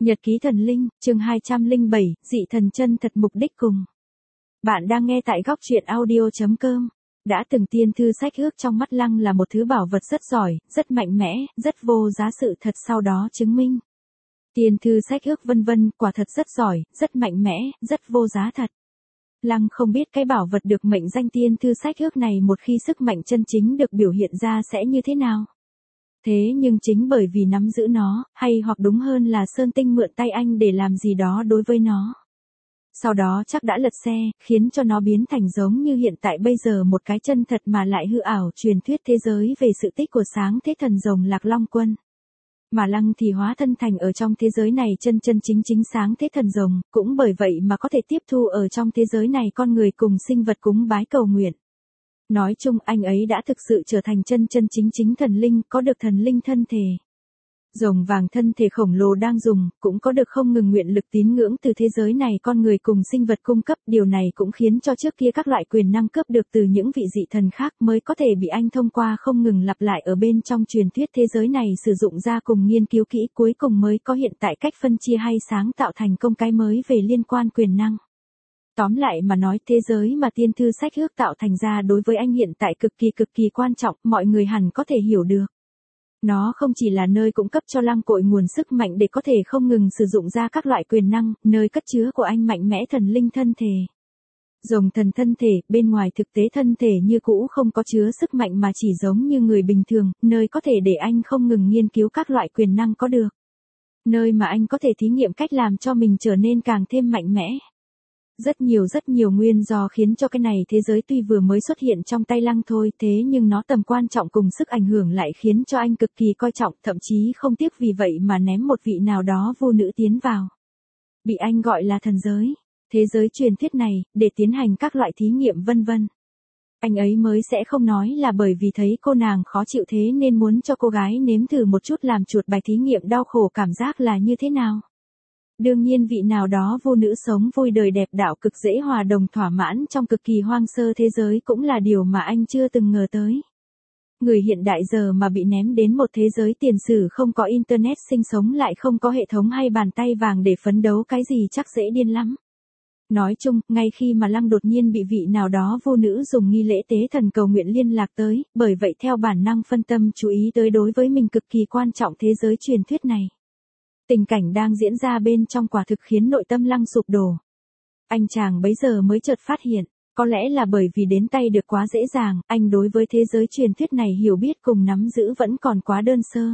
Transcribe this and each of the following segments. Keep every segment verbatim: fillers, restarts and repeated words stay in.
Nhật ký thần linh, chương hai trăm lẻ bảy, dị thần chân thật mục đích cùng. Bạn đang nghe tại góc truyện audio chấm com. Đã từng tiên thư sách ước trong mắt Lăng là một thứ bảo vật rất giỏi, rất mạnh mẽ, rất vô giá, sự thật sau đó chứng minh. Tiên thư sách ước vân vân, quả thật rất giỏi, rất mạnh mẽ, rất vô giá thật. Lăng không biết cái bảo vật được mệnh danh tiên thư sách ước này một khi sức mạnh chân chính được biểu hiện ra sẽ như thế nào. Thế nhưng chính bởi vì nắm giữ nó, hay hoặc đúng hơn là Sơn Tinh mượn tay anh để làm gì đó đối với nó. Sau đó chắc đã lật xe, khiến cho nó biến thành giống như hiện tại bây giờ, một cái chân thật mà lại hư ảo truyền thuyết thế giới về sự tích của sáng thế thần rồng Lạc Long Quân. Mà Lăng thì hóa thân thành ở trong thế giới này chân chân chính chính sáng thế thần rồng, cũng bởi vậy mà có thể tiếp thu ở trong thế giới này con người cùng sinh vật cúng bái cầu nguyện. Nói chung anh ấy đã thực sự trở thành chân chân chính chính thần linh, có được thần linh thân thể. Rồng vàng thân thể khổng lồ đang dùng, cũng có được không ngừng nguyện lực tín ngưỡng từ thế giới này con người cùng sinh vật cung cấp. Điều này cũng khiến cho trước kia các loại quyền năng cướp được từ những vị dị thần khác mới có thể bị anh thông qua không ngừng lặp lại ở bên trong truyền thuyết thế giới này sử dụng ra cùng nghiên cứu kỹ, cuối cùng mới có hiện tại cách phân chia hay sáng tạo thành công cái mới về liên quan quyền năng. Tóm lại mà nói, thế giới mà tiên thư sách ước tạo thành ra đối với anh hiện tại cực kỳ cực kỳ quan trọng, mọi người hẳn có thể hiểu được. Nó không chỉ là nơi cung cấp cho Lăng cội nguồn sức mạnh để có thể không ngừng sử dụng ra các loại quyền năng, nơi cất chứa của anh mạnh mẽ thần linh thân thể. Rồng thần thân thể, bên ngoài thực tế thân thể như cũ không có chứa sức mạnh mà chỉ giống như người bình thường, nơi có thể để anh không ngừng nghiên cứu các loại quyền năng có được. Nơi mà anh có thể thí nghiệm cách làm cho mình trở nên càng thêm mạnh mẽ. Rất nhiều rất nhiều nguyên do khiến cho cái này thế giới tuy vừa mới xuất hiện trong tay Lăng thôi, thế nhưng nó tầm quan trọng cùng sức ảnh hưởng lại khiến cho anh cực kỳ coi trọng, thậm chí không tiếc vì vậy mà ném một vị nào đó vô nữ tiến vào. Bị anh gọi là thần giới, thế giới truyền thuyết này, để tiến hành các loại thí nghiệm vân vân. Anh ấy mới sẽ không nói là bởi vì thấy cô nàng khó chịu thế nên muốn cho cô gái nếm thử một chút làm chuột bài thí nghiệm đau khổ cảm giác là như thế nào. Đương nhiên vị nào đó vô nữ sống vui đời đẹp đạo cực dễ hòa đồng thỏa mãn trong cực kỳ hoang sơ thế giới cũng là điều mà anh chưa từng ngờ tới. Người hiện đại giờ mà bị ném đến một thế giới tiền sử không có internet, sinh sống lại không có hệ thống hay bàn tay vàng để phấn đấu cái gì chắc dễ điên lắm. Nói chung, ngay khi mà Lăng đột nhiên bị vị nào đó vô nữ dùng nghi lễ tế thần cầu nguyện liên lạc tới, bởi vậy theo bản năng phân tâm chú ý tới đối với mình cực kỳ quan trọng thế giới truyền thuyết này. Tình cảnh đang diễn ra bên trong quả thực khiến nội tâm Lăng sụp đổ. Anh chàng bấy giờ mới chợt phát hiện, có lẽ là bởi vì đến tay được quá dễ dàng, anh đối với thế giới truyền thuyết này hiểu biết cùng nắm giữ vẫn còn quá đơn sơ.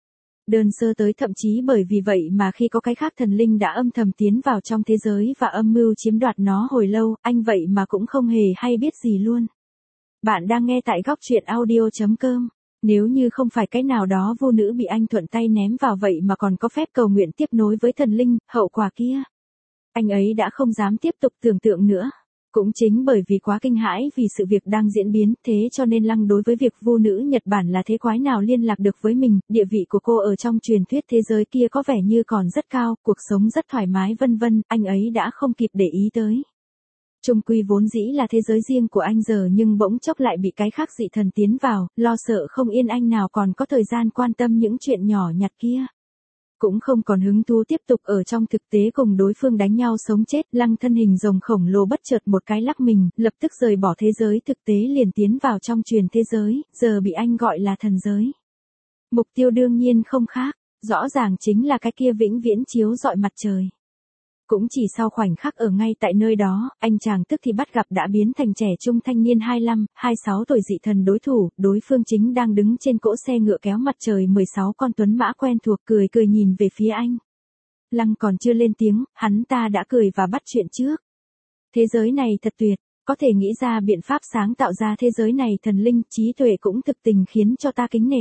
Đơn sơ tới thậm chí bởi vì vậy mà khi có cái khác thần linh đã âm thầm tiến vào trong thế giới và âm mưu chiếm đoạt nó hồi lâu, anh vậy mà cũng không hề hay biết gì luôn. Bạn đang nghe tại góc truyện audio chấm com. Nếu như không phải cái nào đó vô nữ bị anh thuận tay ném vào vậy mà còn có phép cầu nguyện tiếp nối với thần linh, hậu quả kia, anh ấy đã không dám tiếp tục tưởng tượng nữa. Cũng chính bởi vì quá kinh hãi vì sự việc đang diễn biến, thế cho nên Lăng đối với việc vô nữ Nhật Bản là thế quái nào liên lạc được với mình, địa vị của cô ở trong truyền thuyết thế giới kia có vẻ như còn rất cao, cuộc sống rất thoải mái vân vân, anh ấy đã không kịp để ý tới. Chung quy vốn dĩ là thế giới riêng của anh giờ nhưng bỗng chốc lại bị cái khác dị thần tiến vào, lo sợ không yên anh nào còn có thời gian quan tâm những chuyện nhỏ nhặt kia. Cũng không còn hứng thú tiếp tục ở trong thực tế cùng đối phương đánh nhau sống chết, Lăng thân hình rồng khổng lồ bất chợt một cái lắc mình, lập tức rời bỏ thế giới thực tế liền tiến vào trong truyền thế giới, giờ bị anh gọi là thần giới. Mục tiêu đương nhiên không khác, rõ ràng chính là cái kia vĩnh viễn chiếu rọi mặt trời. Cũng chỉ sau khoảnh khắc ở ngay tại nơi đó, anh chàng tức thì bắt gặp đã biến thành trẻ trung thanh niên hai mươi lăm, hai mươi sáu tuổi dị thần đối thủ, đối phương chính đang đứng trên cỗ xe ngựa kéo mặt trời mười sáu con tuấn mã quen thuộc cười cười nhìn về phía anh. Lăng còn chưa lên tiếng, hắn ta đã cười và bắt chuyện trước. Thế giới này thật tuyệt, có thể nghĩ ra biện pháp sáng tạo ra thế giới này thần linh, trí tuệ cũng thực tình khiến cho ta kính nể.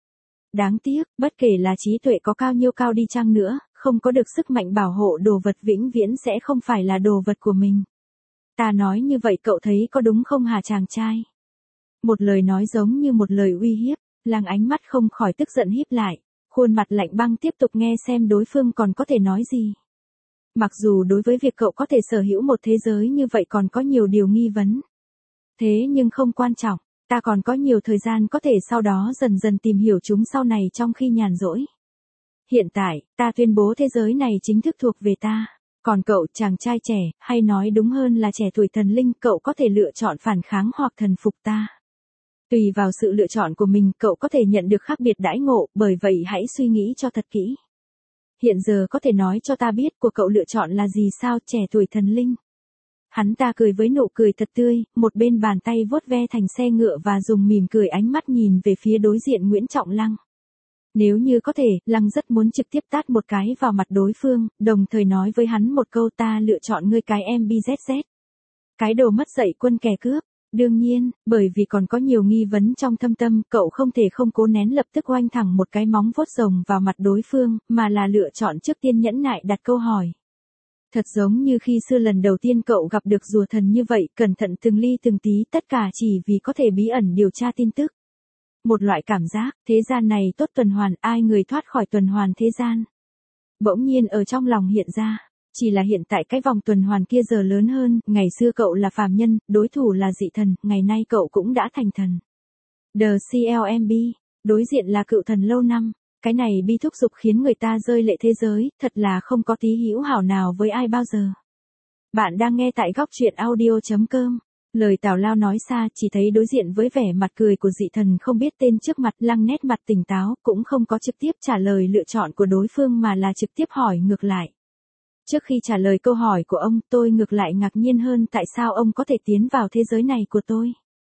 Đáng tiếc, bất kể là trí tuệ có cao nhiêu cao đi chăng nữa, không có được sức mạnh bảo hộ đồ vật vĩnh viễn sẽ không phải là đồ vật của mình. Ta nói như vậy cậu thấy có đúng không hả chàng trai? Một lời nói giống như một lời uy hiếp, Lăng ánh mắt không khỏi tức giận híp lại, khuôn mặt lạnh băng tiếp tục nghe xem đối phương còn có thể nói gì. Mặc dù đối với việc cậu có thể sở hữu một thế giới như vậy còn có nhiều điều nghi vấn. Thế nhưng không quan trọng, ta còn có nhiều thời gian có thể sau đó dần dần tìm hiểu chúng sau này trong khi nhàn rỗi. Hiện tại, ta tuyên bố thế giới này chính thức thuộc về ta. Còn cậu, chàng trai trẻ, hay nói đúng hơn là trẻ tuổi thần linh, cậu có thể lựa chọn phản kháng hoặc thần phục ta. Tùy vào sự lựa chọn của mình, cậu có thể nhận được khác biệt đãi ngộ, bởi vậy hãy suy nghĩ cho thật kỹ. Hiện giờ có thể nói cho ta biết của cậu lựa chọn là gì sao, trẻ tuổi thần linh? Hắn ta cười với nụ cười thật tươi, một bên bàn tay vuốt ve thành xe ngựa và dùng mỉm cười ánh mắt nhìn về phía đối diện Nguyễn Trọng Lăng. Nếu như có thể, Lăng rất muốn trực tiếp tát một cái vào mặt đối phương, đồng thời nói với hắn một câu ta lựa chọn ngươi cái em bê zét zét. Cái đồ mất dạy quân kẻ cướp. Đương nhiên, bởi vì còn có nhiều nghi vấn trong thâm tâm, cậu không thể không cố nén lập tức oanh thẳng một cái móng vuốt rồng vào mặt đối phương, mà là lựa chọn trước tiên nhẫn nại đặt câu hỏi. Thật giống như khi xưa lần đầu tiên cậu gặp được rùa thần như vậy, cẩn thận từng ly từng tí, tất cả chỉ vì có thể bí ẩn điều tra tin tức. Một loại cảm giác, thế gian này tốt tuần hoàn, ai người thoát khỏi tuần hoàn thế gian. Bỗng nhiên ở trong lòng hiện ra, chỉ là hiện tại cái vòng tuần hoàn kia giờ lớn hơn, ngày xưa cậu là phàm nhân, đối thủ là dị thần, ngày nay cậu cũng đã thành thần. The xê lờ em bê, đối diện là cựu thần lâu năm, cái này bi thúc giục khiến người ta rơi lệ thế giới, thật là không có tí hữu hảo nào với ai bao giờ. Bạn đang nghe tại góc truyện audio chấm com. Lời tào lao nói xa, chỉ thấy đối diện với vẻ mặt cười của dị thần không biết tên trước mặt, Lăng nét mặt tỉnh táo, cũng không có trực tiếp trả lời lựa chọn của đối phương mà là trực tiếp hỏi ngược lại. Trước khi trả lời câu hỏi của ông, tôi ngược lại ngạc nhiên hơn tại sao ông có thể tiến vào thế giới này của tôi.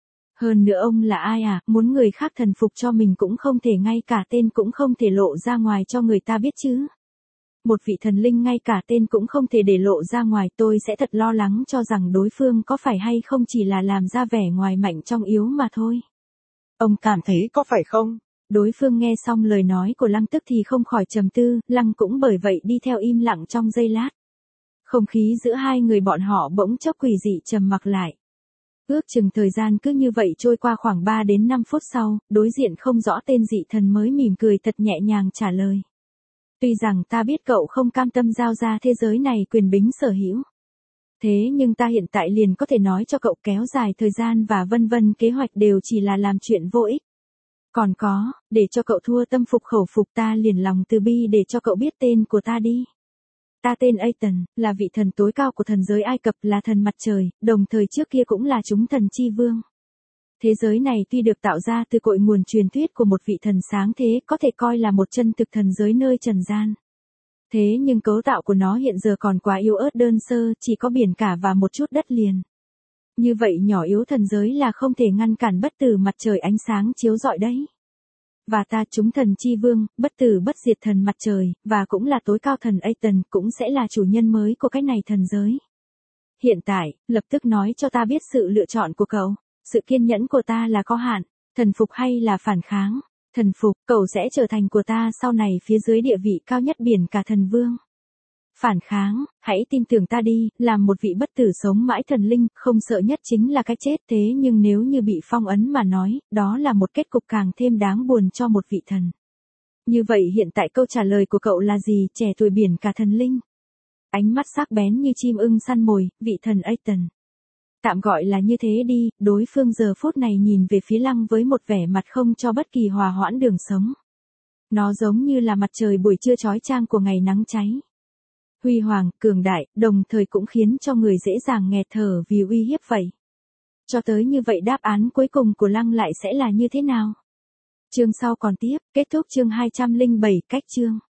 Hơn nữa ông là ai à, muốn người khác thần phục cho mình cũng không thể, ngay cả tên cũng không thể lộ ra ngoài cho người ta biết chứ. Một vị thần linh ngay cả tên cũng không thể để lộ ra ngoài, tôi sẽ thật lo lắng cho rằng đối phương có phải hay không chỉ là làm ra vẻ ngoài mạnh trong yếu mà thôi. Ông cảm thấy có phải không? Đối phương nghe xong lời nói của Lăng tức thì không khỏi trầm tư, Lăng cũng bởi vậy đi theo im lặng trong giây lát. Không khí giữa hai người bọn họ bỗng chốc quỷ dị trầm mặc lại. Ước chừng thời gian cứ như vậy trôi qua, khoảng ba đến năm phút sau, đối diện không rõ tên dị thần mới mỉm cười thật nhẹ nhàng trả lời. Tuy rằng ta biết cậu không cam tâm giao ra thế giới này quyền bính sở hữu. Thế nhưng ta hiện tại liền có thể nói cho cậu kéo dài thời gian và vân vân kế hoạch đều chỉ là làm chuyện vô ích. Còn có, để cho cậu thua tâm phục khẩu phục ta liền lòng từ bi để cho cậu biết tên của ta đi. Ta tên Aten, là vị thần tối cao của thần giới Ai Cập, là thần mặt trời, đồng thời trước kia cũng là chúng thần chi vương. Thế giới này tuy được tạo ra từ cội nguồn truyền thuyết của một vị thần sáng thế, có thể coi là một chân thực thần giới nơi trần gian. Thế nhưng cấu tạo của nó hiện giờ còn quá yếu ớt đơn sơ, chỉ có biển cả và một chút đất liền. Như vậy nhỏ yếu thần giới là không thể ngăn cản bất tử mặt trời ánh sáng chiếu rọi đấy. Và ta chúng thần chi vương, bất tử bất diệt thần mặt trời, và cũng là tối cao thần Aten, cũng sẽ là chủ nhân mới của cái này thần giới. Hiện tại, lập tức nói cho ta biết sự lựa chọn của cậu. Sự kiên nhẫn của ta là có hạn, thần phục hay là phản kháng? Thần phục, cậu sẽ trở thành của ta sau này phía dưới địa vị cao nhất biển cả thần vương. Phản kháng, hãy tin tưởng ta đi, làm một vị bất tử sống mãi thần linh, không sợ nhất chính là cái chết, thế nhưng nếu như bị phong ấn mà nói, đó là một kết cục càng thêm đáng buồn cho một vị thần. Như vậy hiện tại câu trả lời của cậu là gì, trẻ tuổi biển cả thần linh? Ánh mắt sắc bén như chim ưng săn mồi, vị thần Aten. Tạm gọi là như thế đi, đối phương giờ phút này nhìn về phía Lăng với một vẻ mặt không cho bất kỳ hòa hoãn đường sống. Nó giống như là mặt trời buổi trưa chói chang của ngày nắng cháy. Huy hoàng, cường đại, đồng thời cũng khiến cho người dễ dàng nghẹt thở vì uy hiếp vậy. Cho tới như vậy đáp án cuối cùng của Lăng lại sẽ là như thế nào? Chương sau còn tiếp, kết thúc chương hai trăm lẻ bảy, cách chương.